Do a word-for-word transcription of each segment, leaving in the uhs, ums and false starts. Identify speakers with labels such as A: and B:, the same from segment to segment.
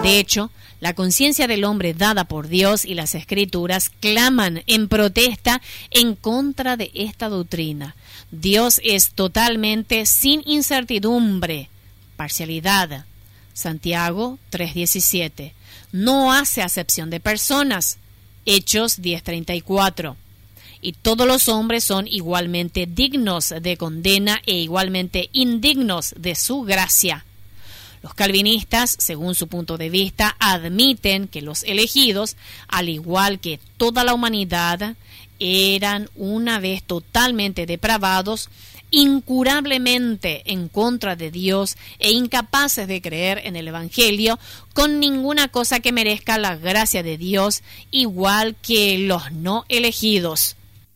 A: De hecho, la conciencia del hombre dada por Dios y las Escrituras claman en protesta en contra de esta doctrina. Dios es totalmente sin incertidumbre, parcialidad. Santiago tres diecisiete. No hace acepción de personas. Hechos diez treinta y cuatro. Y todos los hombres son igualmente dignos de condena e igualmente indignos de su gracia. Los calvinistas, según su punto de vista, admiten que los elegidos, al igual que toda la humanidad, eran una vez totalmente depravados, incurablemente en contra de Dios e incapaces de creer en el Evangelio con ninguna cosa que merezca la gracia de Dios, igual que los no elegidos.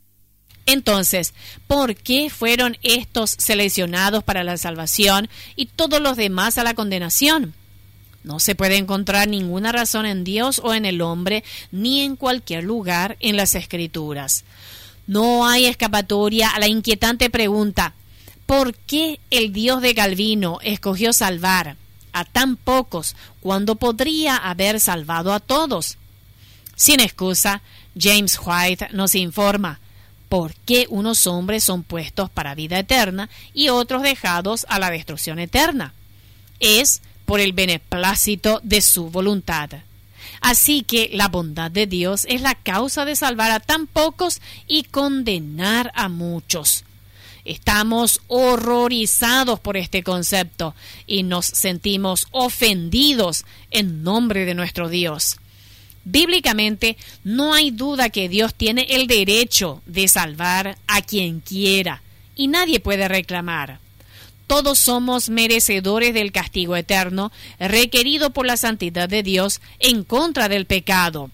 A: Entonces, ¿por qué fueron estos seleccionados para la salvación y todos los demás a la condenación? No se puede encontrar ninguna razón en Dios o en el hombre, ni en cualquier lugar en las Escrituras. No hay escapatoria a la inquietante pregunta: ¿por qué el Dios de Calvino escogió salvar a tan pocos cuando podría haber salvado a todos? Sin excusa, James White nos informa: ¿por qué unos hombres son puestos para vida eterna y otros dejados a la destrucción eterna? Es por el beneplácito de su voluntad. Así que la bondad de Dios es la causa de salvar a tan pocos y condenar a muchos. Estamos horrorizados por este concepto y nos sentimos ofendidos en nombre de nuestro Dios. Bíblicamente, no hay duda que Dios tiene el derecho de salvar a quien quiera y nadie puede reclamar. Todos somos merecedores del castigo eterno requerido por la santidad de Dios en contra del pecado.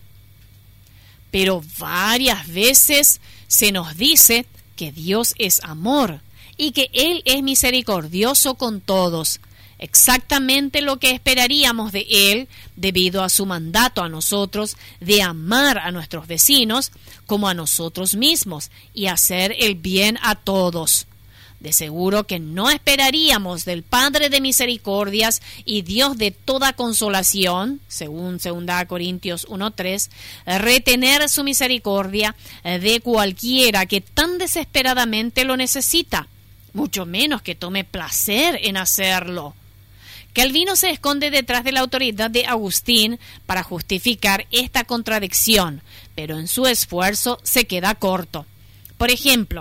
A: Pero varias veces se nos dice que Dios es amor y que Él es misericordioso con todos. Exactamente lo que esperaríamos de Él debido a su mandato a nosotros de amar a nuestros vecinos como a nosotros mismos y hacer el bien a todos. De seguro que no esperaríamos del Padre de misericordias y Dios de toda consolación, según segunda Corintios uno tres, retener su misericordia de cualquiera que tan desesperadamente lo necesita, mucho menos que tome placer en hacerlo. Calvino se esconde detrás de la autoridad de Agustín para justificar esta contradicción, pero en su esfuerzo se queda corto. Por ejemplo,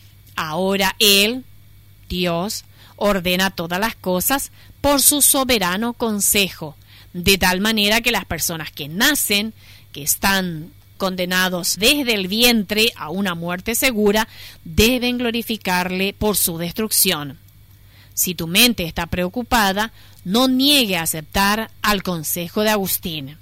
A: ahora Él, Dios, ordena todas las cosas por su soberano consejo, de tal manera que las personas que nacen, que están condenados desde el vientre a una muerte segura, deben glorificarle por su destrucción. Si tu mente está preocupada, no niegue a aceptar al consejo de Agustín.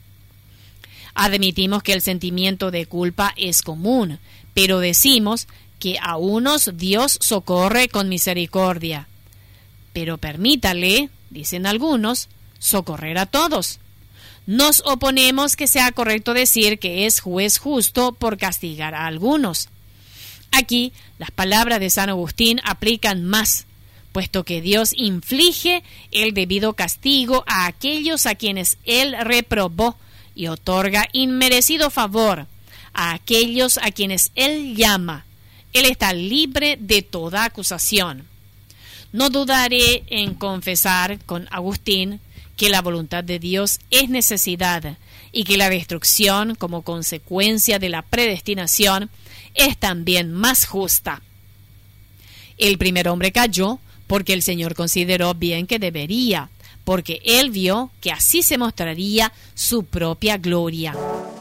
A: Admitimos que el sentimiento de culpa es común, pero decimos que a unos Dios socorre con misericordia. Pero permítale, dicen algunos, socorrer a todos. Nos oponemos que sea correcto decir que es juez justo por castigar a algunos. Aquí, las palabras de San Agustín aplican más, puesto que Dios inflige el debido castigo a aquellos a quienes Él reprobó y otorga inmerecido favor a aquellos a quienes Él llama. Él está libre de toda acusación. No dudaré en confesar con Agustín que la voluntad de Dios es necesidad y que la destrucción como consecuencia de la predestinación es también más justa. El primer hombre cayó porque el Señor consideró bien que debería, porque Él vio que así se mostraría su propia gloria.